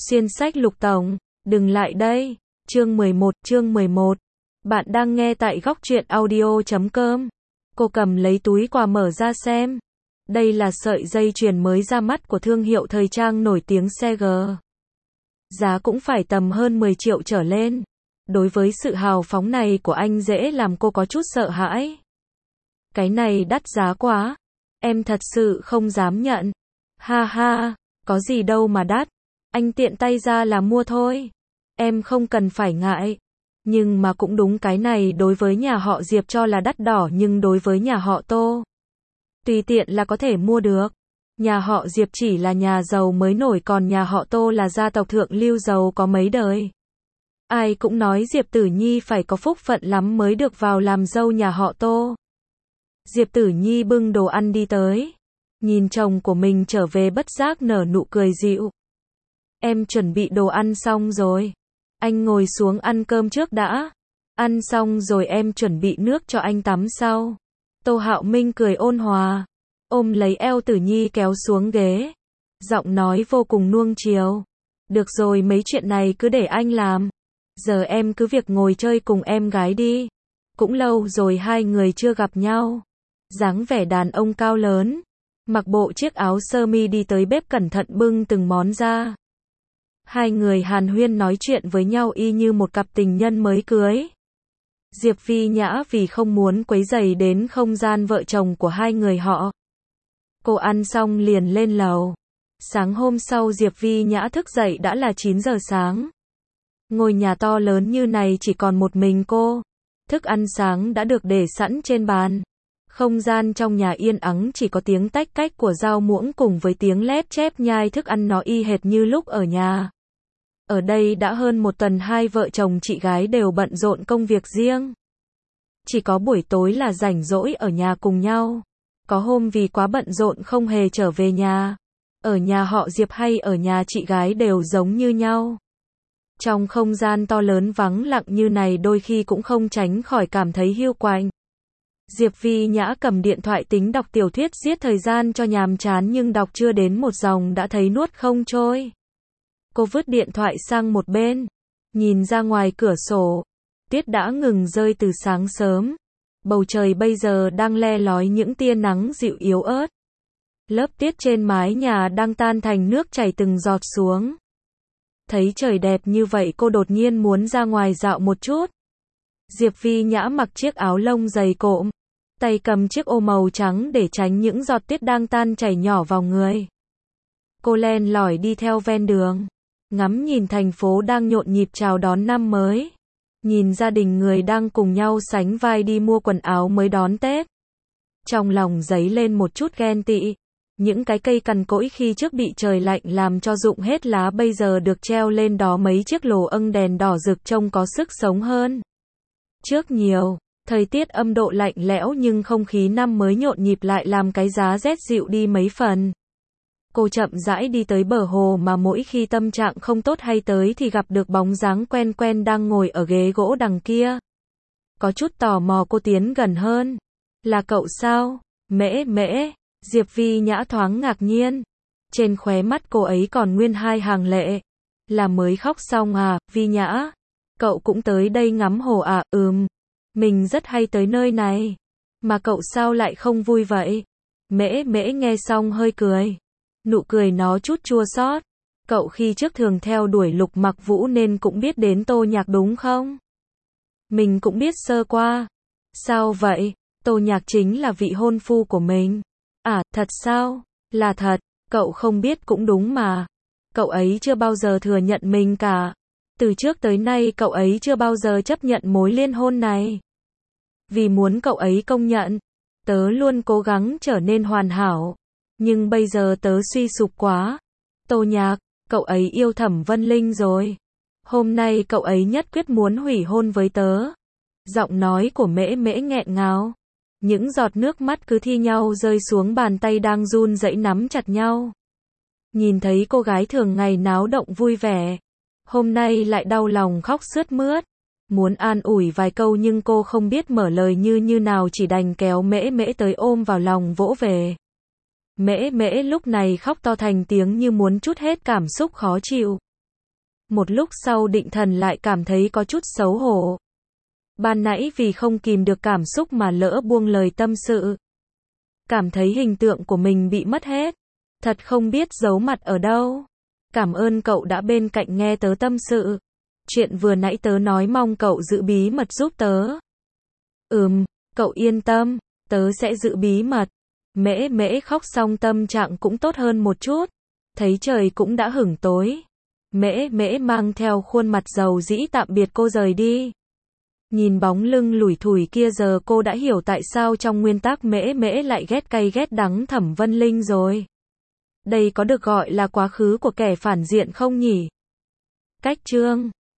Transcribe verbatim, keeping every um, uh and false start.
Xuyên sách lục tổng, đừng lại đây. Chương mười một, chương mười một. Bạn đang nghe tại góc truyện audio chấm com. Cô cầm lấy túi quà mở ra xem. Đây là sợi dây chuyền mới ra mắt của thương hiệu thời trang nổi tiếng xê giê. Giá cũng phải tầm hơn mười triệu trở lên. Đối với sự hào phóng này của anh dễ làm cô có chút sợ hãi. Cái này đắt giá quá. Em thật sự không dám nhận. Ha ha, có gì đâu mà đắt. Anh tiện tay ra là mua thôi. Em không cần phải ngại. Nhưng mà cũng đúng, cái này đối với nhà họ Diệp cho là đắt đỏ, nhưng đối với nhà họ Tô, tùy tiện là có thể mua được. Nhà họ Diệp chỉ là nhà giàu mới nổi, còn nhà họ Tô là gia tộc thượng lưu giàu có mấy đời. Ai cũng nói Diệp Tử Nhi phải có phúc phận lắm mới được vào làm dâu nhà họ Tô. Diệp Tử Nhi bưng đồ ăn đi tới. Nhìn chồng của mình trở về bất giác nở nụ cười dịu. Em chuẩn bị đồ ăn xong rồi. Anh ngồi xuống ăn cơm trước đã. Ăn xong rồi em chuẩn bị nước cho anh tắm sau. Tô Hạo Minh cười ôn hòa, ôm lấy eo Tử Nhi kéo xuống ghế. Giọng nói vô cùng nuông chiều. Được rồi, mấy chuyện này cứ để anh làm. Giờ em cứ việc ngồi chơi cùng em gái đi. Cũng lâu rồi hai người chưa gặp nhau. Dáng vẻ đàn ông cao lớn, mặc bộ chiếc áo sơ mi đi tới bếp cẩn thận bưng từng món ra. Hai người hàn huyên nói chuyện với nhau y như một cặp tình nhân mới cưới. Diệp Vi Nhã vì không muốn quấy rầy đến không gian vợ chồng của hai người họ, cô ăn xong liền lên lầu. Sáng hôm sau Diệp Vi Nhã thức dậy đã là chín giờ sáng. Ngôi nhà to lớn như này chỉ còn một mình cô. Thức ăn sáng đã được để sẵn trên bàn. Không gian trong nhà yên ắng, chỉ có tiếng tách cách của dao muỗng cùng với tiếng lép chép nhai thức ăn, nó y hệt như lúc ở nhà. Ở đây đã hơn một tuần hai vợ chồng chị gái đều bận rộn công việc riêng. Chỉ có buổi tối là rảnh rỗi ở nhà cùng nhau. Có hôm vì quá bận rộn không hề trở về nhà. Ở nhà họ Diệp hay ở nhà chị gái đều giống như nhau. Trong không gian to lớn vắng lặng như này đôi khi cũng không tránh khỏi cảm thấy hiu quạnh. Diệp Vi Nhã cầm điện thoại tính đọc tiểu thuyết giết thời gian cho nhàm chán, nhưng đọc chưa đến một dòng đã thấy nuốt không trôi. Cô vứt điện thoại sang một bên, nhìn ra ngoài cửa sổ. Tiết đã ngừng rơi từ sáng sớm. Bầu trời bây giờ đang le lói những tia nắng dịu yếu ớt. Lớp tiết trên mái nhà đang tan thành nước chảy từng giọt xuống. Thấy trời đẹp như vậy cô đột nhiên muốn ra ngoài dạo một chút. Diệp Vi Nhã mặc chiếc áo lông dày cộm, tay cầm chiếc ô màu trắng để tránh những giọt tiết đang tan chảy nhỏ vào người. Cô len lỏi đi theo ven đường, ngắm nhìn thành phố đang nhộn nhịp chào đón năm mới. Nhìn gia đình người đang cùng nhau sánh vai đi mua quần áo mới đón Tết. Trong lòng dấy lên một chút ghen tị. Những cái cây cằn cỗi khi trước bị trời lạnh làm cho rụng hết lá bây giờ được treo lên đó mấy chiếc lồ âng đèn đỏ rực trông có sức sống hơn trước nhiều. Thời tiết âm độ lạnh lẽo nhưng không khí năm mới nhộn nhịp lại làm cái giá rét dịu đi mấy phần. Cô chậm rãi đi tới bờ hồ mà mỗi khi tâm trạng không tốt hay tới thì gặp được bóng dáng quen quen đang ngồi ở ghế gỗ đằng kia. Có chút tò mò cô tiến gần hơn. Là cậu sao? Mễ mễ. Diệp Vi Nhã thoáng ngạc nhiên. Trên khóe mắt cô ấy còn nguyên hai hàng lệ. Là mới khóc xong à, Vi Nhã? Cậu cũng tới đây ngắm hồ à? Ừm. Mình rất hay tới nơi này. Mà cậu sao lại không vui vậy? Mễ mễ nghe xong hơi cười. Nụ cười nó chút chua xót. Cậu khi trước thường theo đuổi Lục Mặc Vũ nên cũng biết đến Tô Nhạc đúng không? Mình cũng biết sơ qua. Sao vậy? Tô Nhạc chính là vị hôn phu của mình. À, thật sao? Là thật, cậu không biết cũng đúng mà. Cậu ấy chưa bao giờ thừa nhận mình cả. Từ trước tới nay cậu ấy chưa bao giờ chấp nhận mối liên hôn này. Vì muốn cậu ấy công nhận, tớ luôn cố gắng trở nên hoàn hảo. Nhưng bây giờ tớ suy sụp quá. Tô Nhạc, cậu ấy yêu Thẩm Vân Linh rồi. Hôm nay cậu ấy nhất quyết muốn hủy hôn với tớ. Giọng nói của Mễ Mễ nghẹn ngào. Những giọt nước mắt cứ thi nhau rơi xuống bàn tay đang run rẩy nắm chặt nhau. Nhìn thấy cô gái thường ngày náo động vui vẻ, hôm nay lại đau lòng khóc sướt mướt. Muốn an ủi vài câu nhưng cô không biết mở lời như như nào, chỉ đành kéo Mễ Mễ tới ôm vào lòng vỗ về. Mễ Mễ lúc này khóc to thành tiếng như muốn trút hết cảm xúc khó chịu. Một lúc sau Định Thần lại cảm thấy có chút xấu hổ. Ban nãy vì không kìm được cảm xúc mà lỡ buông lời tâm sự. Cảm thấy hình tượng của mình bị mất hết. Thật không biết giấu mặt ở đâu. Cảm ơn cậu đã bên cạnh nghe tớ tâm sự. Chuyện vừa nãy tớ nói mong cậu giữ bí mật giúp tớ. Ừm, cậu yên tâm, tớ sẽ giữ bí mật. Mễ Mễ khóc xong tâm trạng cũng tốt hơn một chút. Thấy trời cũng đã hửng tối. Mễ Mễ mang theo khuôn mặt dầu dĩ tạm biệt cô rời đi. Nhìn bóng lưng lủi thủi kia giờ cô đã hiểu tại sao trong nguyên tắc Mễ Mễ lại ghét cay ghét đắng Thẩm Vân Linh rồi. Đây có được gọi là quá khứ của kẻ phản diện không nhỉ? Cách chương